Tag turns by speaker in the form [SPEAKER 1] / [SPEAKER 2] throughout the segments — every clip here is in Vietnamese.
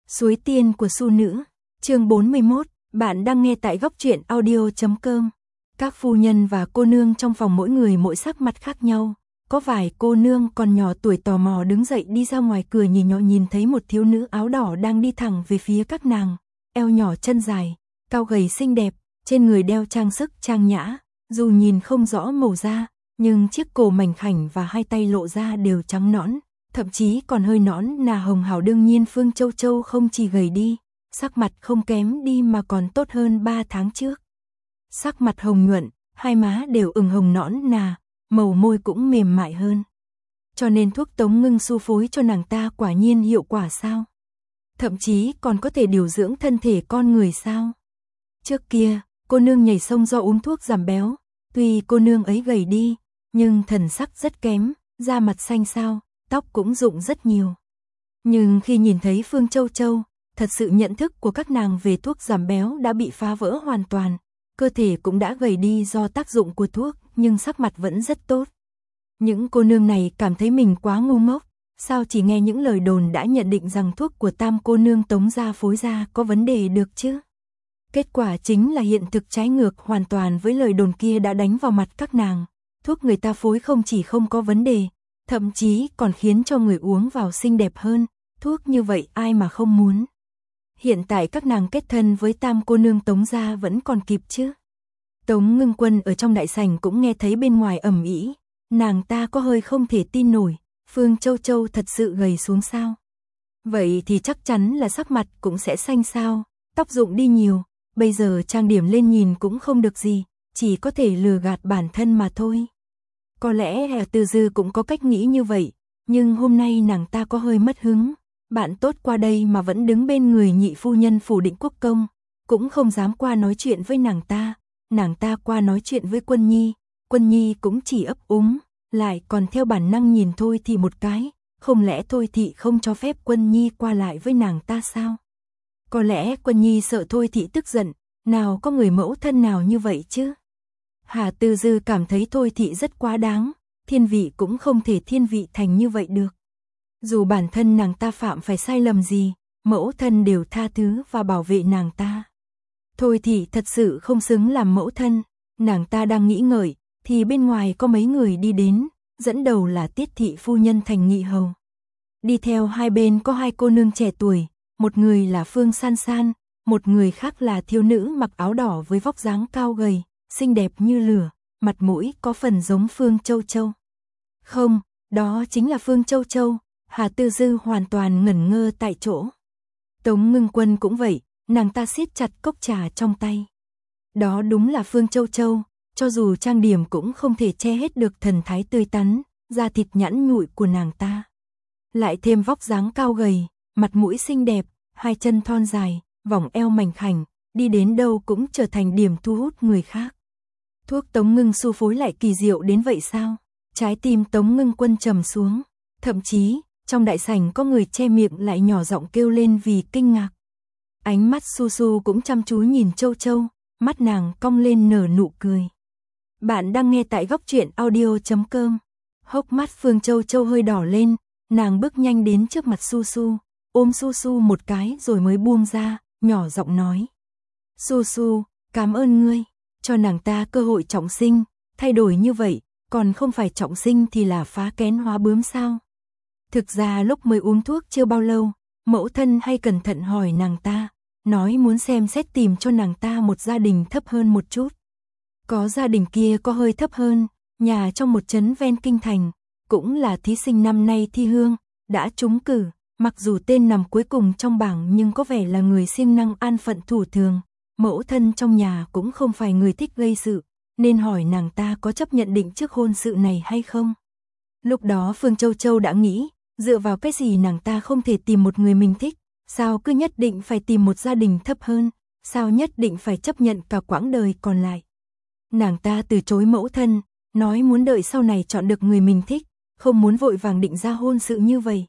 [SPEAKER 1] Suối tiên của Su Nữ, chương 41, bạn đang nghe tại góc truyện audio.com. Các phu nhân và cô nương trong phòng mỗi người mỗi sắc mặt khác nhau, có vài cô nương còn nhỏ tuổi tò mò đứng dậy đi ra ngoài cửa nhìn thấy một thiếu nữ áo đỏ đang đi thẳng về phía các nàng, eo nhỏ chân dài, cao gầy xinh đẹp, trên người đeo trang sức trang nhã, dù nhìn không rõ màu da, nhưng chiếc cổ mảnh khảnh và hai tay lộ ra đều trắng nõn. Thậm chí còn hơi nõn nà hồng hào. Đương nhiên Phương Châu Châu không chỉ gầy đi, sắc mặt không kém đi mà còn tốt hơn 3 tháng trước. Sắc mặt hồng nhuận, hai má đều ửng hồng nõn nà, màu môi cũng mềm mại hơn. Cho nên thuốc Tống Ngưng Su phối cho nàng ta quả nhiên hiệu quả sao? Thậm chí còn có thể điều dưỡng thân thể con người sao? Trước kia, cô nương nhảy sông do uống thuốc giảm béo, tuy cô nương ấy gầy đi, nhưng thần sắc rất kém, da mặt xanh xao, tóc cũng rụng rất nhiều. Nhưng khi nhìn thấy Phương Châu Châu, thật sự nhận thức của các nàng về thuốc giảm béo đã bị phá vỡ hoàn toàn, cơ thể cũng đã gầy đi do tác dụng của thuốc, nhưng sắc mặt vẫn rất tốt. Những cô nương này cảm thấy mình quá ngu ngốc, sao chỉ nghe những lời đồn đã nhận định rằng thuốc của tam cô nương Tống gia phối ra có vấn đề được chứ? Kết quả chính là hiện thực trái ngược hoàn toàn với lời đồn kia đã đánh vào mặt các nàng. Thuốc người ta phối không chỉ không có vấn đề, thậm chí còn khiến cho người uống vào xinh đẹp hơn, thuốc như vậy ai mà không muốn. Hiện tại các nàng kết thân với tam cô nương Tống gia vẫn còn kịp chứ. Tống Ngưng Quân ở trong đại sảnh cũng nghe thấy bên ngoài ầm ĩ, nàng ta có hơi không thể tin nổi, Phương Châu Châu thật sự gầy xuống sao? Vậy thì chắc chắn là sắc mặt cũng sẽ xanh xao, tóc rụng đi nhiều, bây giờ trang điểm lên nhìn cũng không được gì, chỉ có thể lừa gạt bản thân mà thôi. Có lẽ Hà Từ Dư cũng có cách nghĩ như vậy, nhưng hôm nay nàng ta có hơi mất hứng. Bạn tốt qua đây mà vẫn đứng bên người nhị phu nhân Phủ Định Quốc công, cũng không dám qua nói chuyện với nàng ta qua nói chuyện với Quân Nhi cũng chỉ ấp úng, lại còn theo bản năng nhìn Thôi Thị một cái, không lẽ Thôi Thị không cho phép Quân Nhi qua lại với nàng ta sao? Có lẽ Quân Nhi sợ Thôi Thị tức giận, nào có người mẫu thân nào như vậy chứ? Hà Từ Dư cảm thấy Thôi Thị rất quá đáng, thiên vị cũng không thể thiên vị thành như vậy được. Dù bản thân nàng ta phạm phải sai lầm gì, mẫu thân đều tha thứ và bảo vệ nàng ta. Thôi Thị thật sự không xứng làm mẫu thân, nàng ta đang nghĩ ngợi, thì bên ngoài có mấy người đi đến, dẫn đầu là Tiết thị phu nhân Thành Nghị hầu. Đi theo hai bên có hai cô nương trẻ tuổi, một người là Phương San San, một người khác là thiếu nữ mặc áo đỏ với vóc dáng cao gầy, xinh đẹp như lửa, mặt mũi có phần giống Phương Châu Châu. Không, đó chính là Phương Châu Châu. Hà Từ Dư hoàn toàn ngẩn ngơ tại chỗ. Tống Ngưng Quân cũng vậy, nàng ta siết chặt cốc trà trong tay. Đó đúng là Phương Châu Châu, cho dù trang điểm cũng không thể che hết được thần thái tươi tắn, da thịt nhẵn nhụi của nàng ta. Lại thêm vóc dáng cao gầy, mặt mũi xinh đẹp, hai chân thon dài, vòng eo mảnh khảnh, đi đến đâu cũng trở thành điểm thu hút người khác. Thuốc Tống Ngưng Su phối lại kỳ diệu đến vậy sao? Trái tim Tống Ngưng Quân trầm xuống, thậm chí trong đại sảnh có người che miệng lại nhỏ giọng kêu lên vì kinh ngạc. Ánh mắt Su Su cũng chăm chú nhìn Châu Châu, mắt nàng cong lên nở nụ cười. Bạn đang nghe tại góc truyện audio.com. Hốc mắt Phương Châu Châu hơi đỏ lên, nàng bước nhanh đến trước mặt Su Su, ôm Su Su một cái rồi mới buông ra, nhỏ giọng nói. Su Su, cảm ơn ngươi, cho nàng ta cơ hội trọng sinh, thay đổi như vậy, còn không phải trọng sinh thì là phá kén hóa bướm sao? Thực ra lúc mới uống thuốc chưa bao lâu, mẫu thân hay cẩn thận hỏi nàng ta, nói muốn xem xét tìm cho nàng ta một gia đình thấp hơn một chút. Có gia đình kia có hơi thấp hơn, nhà trong một trấn ven kinh thành, cũng là thí sinh năm nay thi hương, đã trúng cử, mặc dù tên nằm cuối cùng trong bảng nhưng có vẻ là người siêng năng an phận thủ thường, mẫu thân trong nhà cũng không phải người thích gây sự, nên hỏi nàng ta có chấp nhận định trước hôn sự này hay không. Lúc đó Phương Châu Châu đã nghĩ, dựa vào cái gì nàng ta không thể tìm một người mình thích, sao cứ nhất định phải tìm một gia đình thấp hơn, sao nhất định phải chấp nhận cả quãng đời còn lại. Nàng ta từ chối mẫu thân, nói muốn đợi sau này chọn được người mình thích, không muốn vội vàng định ra hôn sự như vậy.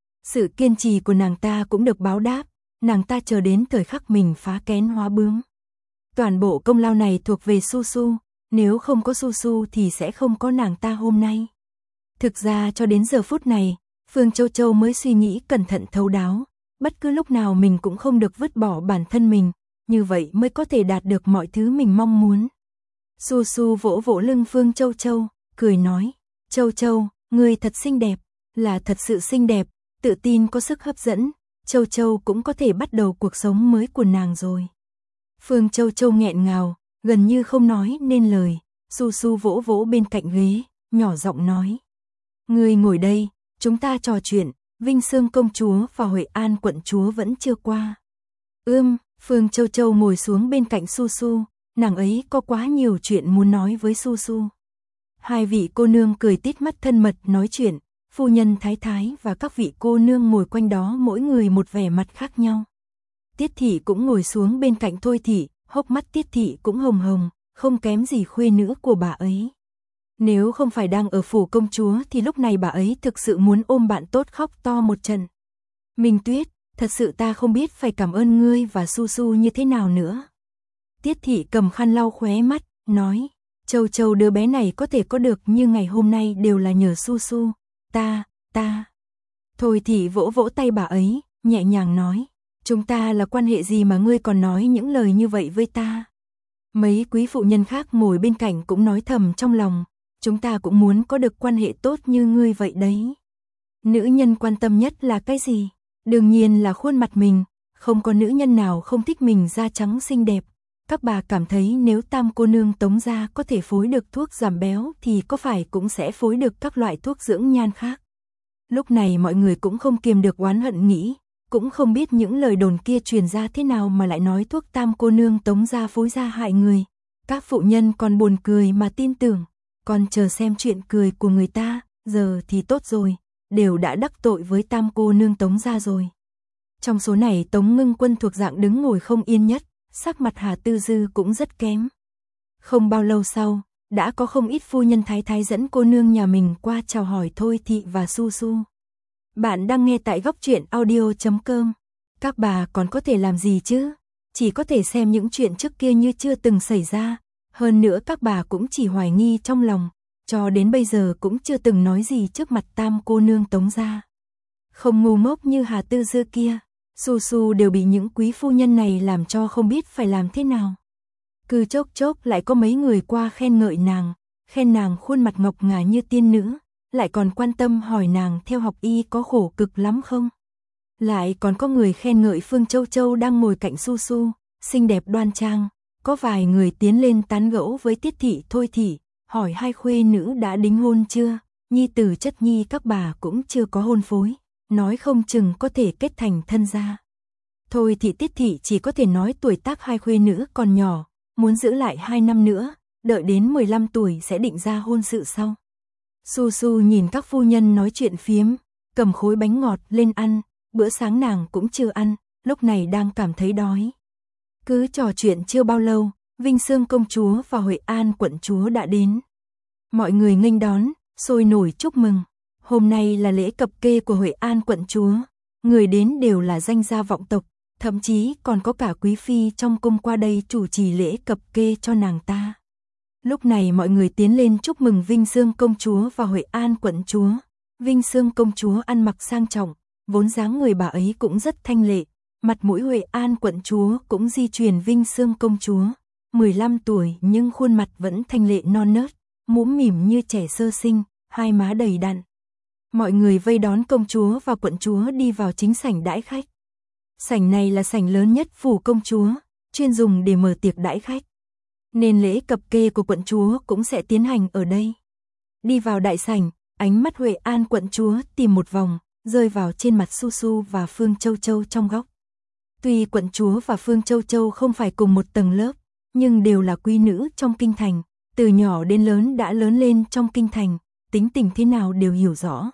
[SPEAKER 1] Sự kiên trì của nàng ta cũng được báo đáp, nàng ta chờ đến thời khắc mình phá kén hóa bướm. Toàn bộ công lao này thuộc về Su Su, nếu không có Su Su thì sẽ không có nàng ta hôm nay. Thực ra cho đến giờ phút này, Phương Châu Châu mới suy nghĩ cẩn thận thấu đáo, bất cứ lúc nào mình cũng không được vứt bỏ bản thân mình, như vậy mới có thể đạt được mọi thứ mình mong muốn. Su Su vỗ vỗ lưng Phương Châu Châu, cười nói, Châu Châu, ngươi thật xinh đẹp, là thật sự xinh đẹp, tự tin có sức hấp dẫn, Châu Châu cũng có thể bắt đầu cuộc sống mới của nàng rồi. Phương Châu Châu nghẹn ngào, gần như không nói nên lời, Su Su vỗ vỗ bên cạnh ghế, nhỏ giọng nói. Ngươi ngồi đây, chúng ta trò chuyện, Vinh Sương công chúa và Huệ An quận chúa vẫn chưa qua. Phương Châu Châu ngồi xuống bên cạnh Su Su, nàng ấy có quá nhiều chuyện muốn nói với Su Su. Hai vị cô nương cười tít mắt thân mật nói chuyện, phu nhân thái thái và các vị cô nương ngồi quanh đó mỗi người một vẻ mặt khác nhau. Tiết thị cũng ngồi xuống bên cạnh Thôi thị, hốc mắt Tiết thị cũng hồng hồng, không kém gì khuê nữ của bà ấy. Nếu không phải đang ở phủ công chúa thì lúc này bà ấy thực sự muốn ôm bạn tốt khóc to một trận. Minh Tuyết, thật sự ta không biết phải cảm ơn ngươi và Su Su như thế nào nữa. Tiết thị cầm khăn lau khóe mắt, nói, Châu Châu đứa bé này có thể có được như ngày hôm nay đều là nhờ Su Su, ta. Thôi thị vỗ vỗ tay bà ấy, nhẹ nhàng nói, chúng ta là quan hệ gì mà ngươi còn nói những lời như vậy với ta. Mấy quý phụ nhân khác ngồi bên cạnh cũng nói thầm trong lòng, chúng ta cũng muốn có được quan hệ tốt như ngươi vậy đấy. Nữ nhân quan tâm nhất là cái gì? Đương nhiên là khuôn mặt mình, không có nữ nhân nào không thích mình da trắng xinh đẹp. Các bà cảm thấy nếu Tam cô nương Tống gia có thể phối được thuốc giảm béo thì có phải cũng sẽ phối được các loại thuốc dưỡng nhan khác. Lúc này mọi người cũng không kiềm được oán hận nghĩ, cũng không biết những lời đồn kia truyền ra thế nào mà lại nói thuốc Tam cô nương Tống gia phối ra hại người. Các phụ nhân còn buồn cười mà tin tưởng, còn chờ xem chuyện cười của người ta, giờ thì tốt rồi, đều đã đắc tội với Tam cô nương Tống gia rồi. Trong số này Tống Ngưng Quân thuộc dạng đứng ngồi không yên nhất, sắc mặt Hà Tư Dư cũng rất kém. Không bao lâu sau, đã có không ít phu nhân thái thái dẫn cô nương nhà mình qua chào hỏi Thôi thị và Su Su. Bạn đang nghe tại góc truyện audio.com. Các bà còn có thể làm gì chứ? Chỉ có thể xem những chuyện trước kia như chưa từng xảy ra. Hơn nữa các bà cũng chỉ hoài nghi trong lòng, cho đến bây giờ cũng chưa từng nói gì trước mặt Tam cô nương Tống gia. Không ngu ngốc như Hà Tư Dư kia, Su Su đều bị những quý phu nhân này làm cho không biết phải làm thế nào. Cứ chốc chốc lại có mấy người qua khen ngợi nàng, khen nàng khuôn mặt ngọc ngà như tiên nữ, lại còn quan tâm hỏi nàng theo học y có khổ cực lắm không. Lại còn có người khen ngợi Phương Châu Châu đang ngồi cạnh Su Su, xinh đẹp đoan trang. Có vài người tiến lên tán gẫu với Tiết thị Thôi thị, hỏi hai khuê nữ đã đính hôn chưa, nhi tử chất nhi các bà cũng chưa có hôn phối, nói không chừng có thể kết thành thân gia. Thôi thị Tiết thị chỉ có thể nói tuổi tác hai khuê nữ còn nhỏ, muốn giữ lại 2 năm nữa, đợi đến 15 tuổi sẽ định ra hôn sự sau. Su Su nhìn các phu nhân nói chuyện phiếm, cầm khối bánh ngọt lên ăn, bữa sáng nàng cũng chưa ăn, lúc này đang cảm thấy đói. Cứ trò chuyện chưa bao lâu, Vinh Sương công chúa và Huệ An quận chúa đã đến. Mọi người nghênh đón, sôi nổi chúc mừng. Hôm nay là lễ cập kê của Huệ An quận chúa, người đến đều là danh gia vọng tộc, thậm chí còn có cả quý phi trong cung qua đây chủ trì lễ cập kê cho nàng ta. Lúc này mọi người tiến lên chúc mừng Vinh Sương công chúa và Huệ An quận chúa. Vinh Sương công chúa ăn mặc sang trọng, vốn dáng người bà ấy cũng rất thanh lệ. Mặt mũi Huệ An quận chúa cũng di truyền Vinh Sương công chúa, 15 tuổi nhưng khuôn mặt vẫn thanh lệ non nớt, mũm mỉm như trẻ sơ sinh, hai má đầy đặn. Mọi người vây đón công chúa và quận chúa đi vào chính sảnh đãi khách. Sảnh này là sảnh lớn nhất phủ công chúa, chuyên dùng để mở tiệc đãi khách. Nên lễ cập kê của quận chúa cũng sẽ tiến hành ở đây. Đi vào đại sảnh, ánh mắt Huệ An quận chúa tìm một vòng, rơi vào trên mặt Su Su và Phương Châu Châu trong góc. Tuy quận chúa và Phương Châu Châu không phải cùng một tầng lớp, nhưng đều là quý nữ trong kinh thành, từ nhỏ đến lớn đã lớn lên trong kinh thành, tính tình thế nào đều hiểu rõ.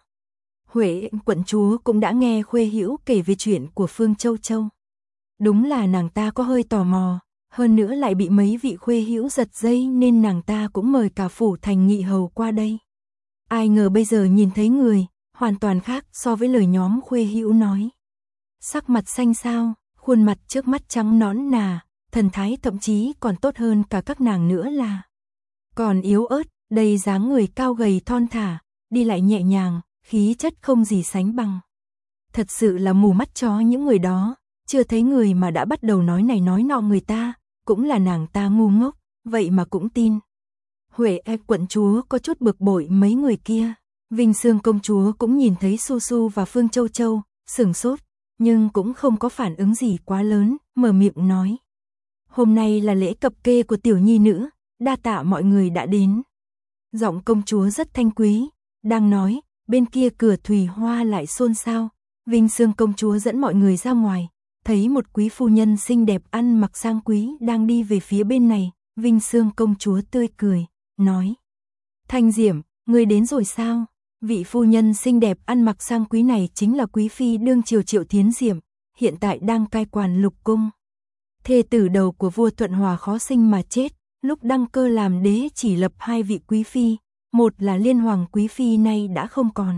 [SPEAKER 1] Huệ quận chúa cũng đã nghe Khuê Hữu kể về chuyện của Phương Châu Châu. Đúng là nàng ta có hơi tò mò, hơn nữa lại bị mấy vị Khuê Hữu giật dây nên nàng ta cũng mời cả phủ thành nghị hầu qua đây. Ai ngờ bây giờ nhìn thấy người, hoàn toàn khác so với lời nhóm Khuê Hữu nói. Sắc mặt xanh xao, khuôn mặt trước mắt trắng nõn nà, thần thái thậm chí còn tốt hơn cả các nàng nữa là. Còn yếu ớt, đầy dáng người cao gầy thon thả, đi lại nhẹ nhàng, khí chất không gì sánh bằng. Thật sự là mù mắt chó những người đó, chưa thấy người mà đã bắt đầu nói này nói nọ người ta, cũng là nàng ta ngu ngốc, vậy mà cũng tin. Huệ quận chúa có chút bực bội mấy người kia. Vinh Sương công chúa cũng nhìn thấy Su Su và Phương Châu Châu, sửng sốt, nhưng cũng không có phản ứng gì quá lớn, mở miệng nói. Hôm nay là lễ cập kê của tiểu nhi nữ, đa tạ mọi người đã đến. Giọng công chúa rất thanh quý, đang nói, bên kia cửa Thùy Hoa lại xôn xao. Vinh Sương công chúa dẫn mọi người ra ngoài, thấy một quý phu nhân xinh đẹp ăn mặc sang quý đang đi về phía bên này. Vinh Sương công chúa tươi cười, nói. Thanh Diệm, ngươi đến rồi sao? Vị phu nhân xinh đẹp ăn mặc sang quý này chính là quý phi đương triều Triệu Thiến Diệm, hiện tại đang cai quản lục cung. Thê tử đầu của vua Thuận Hòa khó sinh mà chết, lúc đăng cơ làm đế chỉ lập 2 vị quý phi, một là Liên Hoàng quý phi nay đã không còn.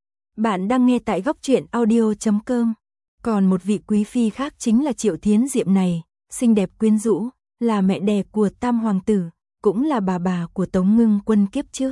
[SPEAKER 1] Bạn đang nghe tại góc truyện audio.com. Còn một vị quý phi khác chính là Triệu Thiến Diệm này, xinh đẹp quyến rũ, là mẹ đẻ của Tam hoàng tử, cũng là bà của Tống Ngưng Quân kiếp trước.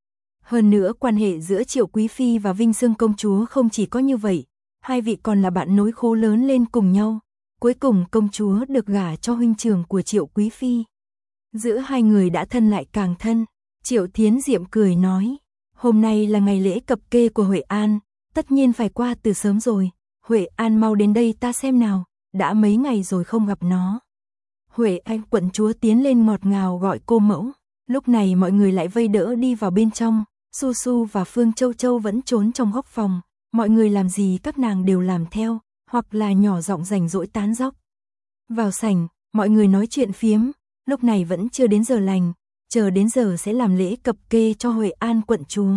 [SPEAKER 1] Hơn nữa quan hệ giữa Triệu quý phi và Vinh Sương công chúa không chỉ có như vậy, hai vị còn là bạn nối khố lớn lên cùng nhau. Cuối cùng công chúa được gả cho huynh trưởng của Triệu quý phi. Giữa hai người đã thân lại càng thân. Triệu Thiến Diệm cười nói, hôm nay là ngày lễ cập kê của Huệ An, tất nhiên phải qua từ sớm rồi. Huệ An mau đến đây ta xem nào, đã mấy ngày rồi không gặp nó. Huệ An quận chúa tiến lên ngọt ngào gọi cô mẫu. Lúc này mọi người lại vây đỡ đi vào bên trong. Su Su và Phương Châu Châu vẫn trốn trong góc phòng. Mọi người làm gì các nàng đều làm theo, hoặc là nhỏ giọng rảnh rỗi tán dóc. Vào sảnh, mọi người nói chuyện phiếm. Lúc này vẫn chưa đến giờ lành, chờ đến giờ sẽ làm lễ cập kê cho Huệ An quận chúa.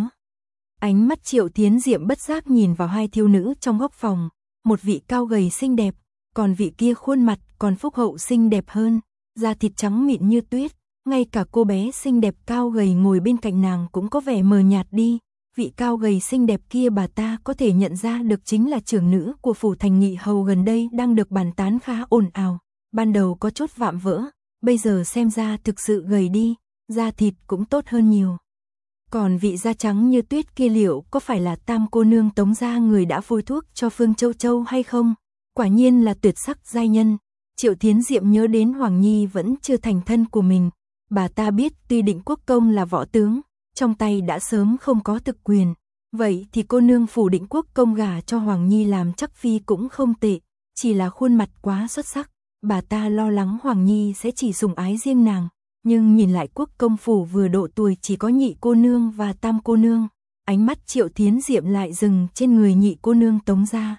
[SPEAKER 1] Ánh mắt Triệu Thiến Diệm bất giác nhìn vào hai thiếu nữ trong góc phòng, một vị cao gầy xinh đẹp, còn vị kia khuôn mặt còn phúc hậu xinh đẹp hơn, da thịt trắng mịn như tuyết, ngay cả cô bé xinh đẹp cao gầy ngồi bên cạnh nàng cũng có vẻ mờ nhạt đi. Vị cao gầy xinh đẹp kia bà ta có thể nhận ra được chính là trưởng nữ của phủ Thành Nghị Hầu gần đây đang được bàn tán khá ồn ào, ban đầu có chút vạm vỡ, bây giờ xem ra thực sự gầy đi, da thịt cũng tốt hơn nhiều. Còn vị da trắng như tuyết kia liệu có phải là Tam cô nương Tống gia người đã phối thuốc cho Phương Châu Châu hay không? Quả nhiên là tuyệt sắc giai nhân. Triệu Thiến Diệm nhớ đến Hoàng Nhi vẫn chưa thành thân của mình, bà ta biết tuy Định Quốc công là võ tướng, trong tay đã sớm không có thực quyền, vậy thì cô nương phủ Định Quốc công gả cho Hoàng Nhi làm chắc phi cũng không tệ, chỉ là khuôn mặt quá xuất sắc, bà ta lo lắng Hoàng Nhi sẽ chỉ sủng ái riêng nàng, nhưng nhìn lại Quốc công phủ vừa độ tuổi chỉ có Nhị cô nương và Tam cô nương, ánh mắt Triệu Thiến Diệm lại dừng trên người Nhị cô nương Tống gia.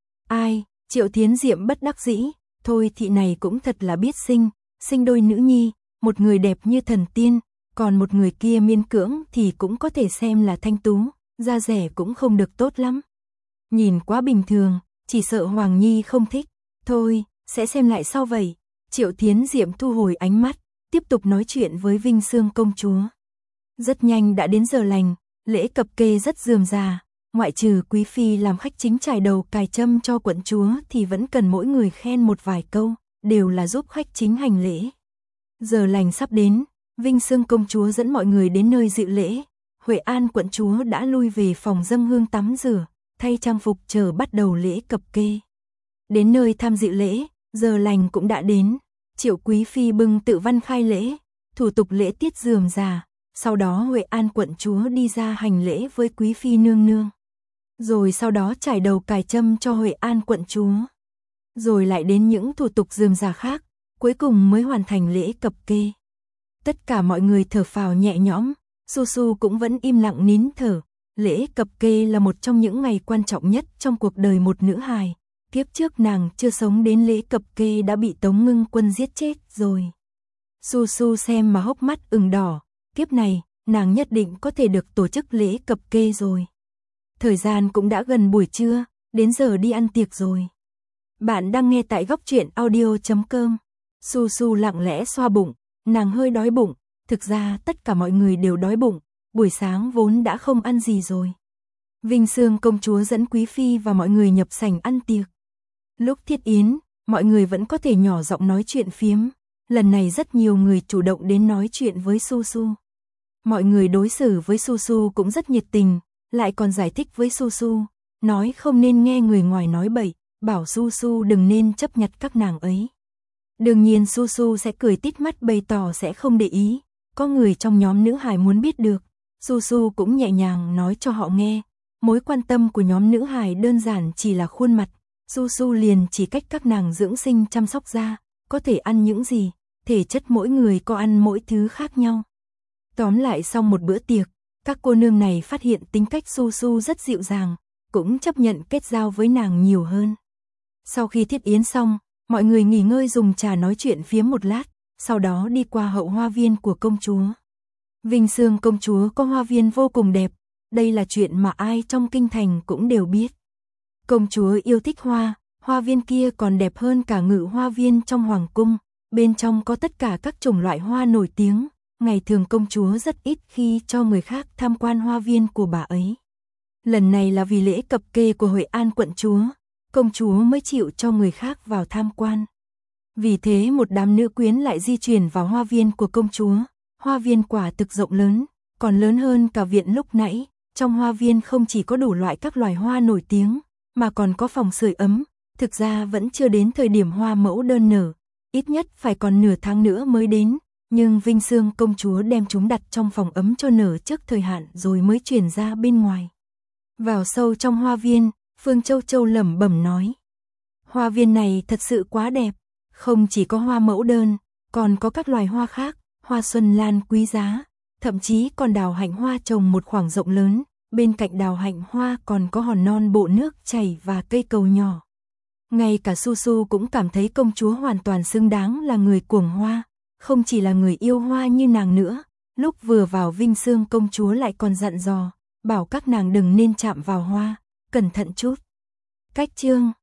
[SPEAKER 1] Ai? Triệu Thiến Diệm bất đắc dĩ, thôi thị này cũng thật là biết sinh đôi nữ nhi, một người đẹp như thần tiên, còn một người kia miên cưỡng thì cũng có thể xem là thanh tú, da rẻ cũng không được tốt lắm. Nhìn quá bình thường, chỉ sợ Hoàng Nhi không thích, thôi, sẽ xem lại sau vậy. Triệu Thiến Diệm thu hồi ánh mắt, tiếp tục nói chuyện với Vinh Sương công chúa. Rất nhanh đã đến giờ lành, lễ cập kê rất rườm rà, ngoại trừ quý phi làm khách chính trải đầu cài trâm cho quận chúa thì vẫn cần mỗi người khen một vài câu, đều là giúp khách chính hành lễ. Giờ lành sắp đến, Vinh Sương công chúa dẫn mọi người đến nơi dự lễ. Huệ An quận chúa đã lui về phòng dâng hương tắm rửa, thay trang phục chờ bắt đầu lễ cập kê. Đến nơi tham dự lễ, giờ lành cũng đã đến. Triệu quý phi bưng tự văn khai lễ, thủ tục lễ tiết rườm rà. Sau đó Huệ An quận chúa đi ra hành lễ với quý phi nương nương. Rồi sau đó trải đầu cài trâm cho Huệ An quận chúa. Rồi lại đến những thủ tục rườm rà khác, cuối cùng mới hoàn thành lễ cập kê. Tất cả mọi người thở phào nhẹ nhõm, Su Su cũng vẫn im lặng nín thở. Lễ cập kê là một trong những ngày quan trọng nhất trong cuộc đời một nữ hài. Kiếp trước nàng chưa sống đến lễ cập kê đã bị Tống Ngưng Quân giết chết rồi. Su Su xem mà hốc mắt ửng đỏ, kiếp này, nàng nhất định có thể được tổ chức lễ cập kê rồi. Thời gian cũng đã gần buổi trưa, đến giờ đi ăn tiệc rồi. Bạn đang nghe tại góc truyện audio.com. Su Su lặng lẽ xoa bụng, nàng hơi đói bụng, thực ra tất cả mọi người đều đói bụng, buổi sáng vốn đã không ăn gì rồi. Vinh Sương công chúa dẫn quý phi và mọi người nhập sảnh ăn tiệc. Lúc thiết yến, mọi người vẫn có thể nhỏ giọng nói chuyện phiếm, lần này rất nhiều người chủ động đến nói chuyện với Su Su. Mọi người đối xử với Su Su cũng rất nhiệt tình, lại còn giải thích với Su Su, nói không nên nghe người ngoài nói bậy, bảo Su Su đừng nên chấp nhặt các nàng ấy. Đương nhiên Su Su sẽ cười tít mắt bày tỏ sẽ không để ý, có người trong nhóm nữ hài muốn biết được, Su Su cũng nhẹ nhàng nói cho họ nghe, mối quan tâm của nhóm nữ hài đơn giản chỉ là khuôn mặt, Su Su liền chỉ cách các nàng dưỡng sinh chăm sóc da, có thể ăn những gì, thể chất mỗi người có ăn mỗi thứ khác nhau. Tóm lại sau một bữa tiệc, các cô nương này phát hiện tính cách Su Su rất dịu dàng, cũng chấp nhận kết giao với nàng nhiều hơn. Sau khi thiết yến xong, mọi người nghỉ ngơi dùng trà nói chuyện phiếm một lát, sau đó đi qua hậu hoa viên của công chúa. Vinh Sương công chúa có hoa viên vô cùng đẹp, đây là chuyện mà ai trong kinh thành cũng đều biết. Công chúa yêu thích hoa, hoa viên kia còn đẹp hơn cả ngự hoa viên trong hoàng cung, bên trong có tất cả các chủng loại hoa nổi tiếng, ngày thường công chúa rất ít khi cho người khác tham quan hoa viên của bà ấy. Lần này là vì lễ cập kê của Huệ An quận chúa, công chúa mới chịu cho người khác vào tham quan. Vì thế một đám nữ quyến lại di chuyển vào hoa viên của công chúa, hoa viên quả thực rộng lớn, còn lớn hơn cả viện lúc nãy, trong hoa viên không chỉ có đủ loại các loài hoa nổi tiếng, mà còn có phòng sưởi ấm, thực ra vẫn chưa đến thời điểm hoa mẫu đơn nở, ít nhất phải còn nửa tháng nữa mới đến, nhưng Vinh Sương công chúa đem chúng đặt trong phòng ấm cho nở trước thời hạn rồi mới chuyển ra bên ngoài. Vào sâu trong hoa viên, Phương Châu Châu lẩm bẩm nói. Hoa viên này thật sự quá đẹp, không chỉ có hoa mẫu đơn, còn có các loài hoa khác, hoa xuân lan quý giá, thậm chí còn đào hạnh hoa trồng một khoảng rộng lớn, bên cạnh đào hạnh hoa còn có hòn non bộ nước chảy và cây cầu nhỏ. Ngay cả Su Su cũng cảm thấy công chúa hoàn toàn xứng đáng là người cuồng hoa, không chỉ là người yêu hoa như nàng nữa, lúc vừa vào Vinh Sương công chúa lại còn dặn dò, bảo các nàng đừng nên chạm vào hoa, cẩn thận chút. Cách chương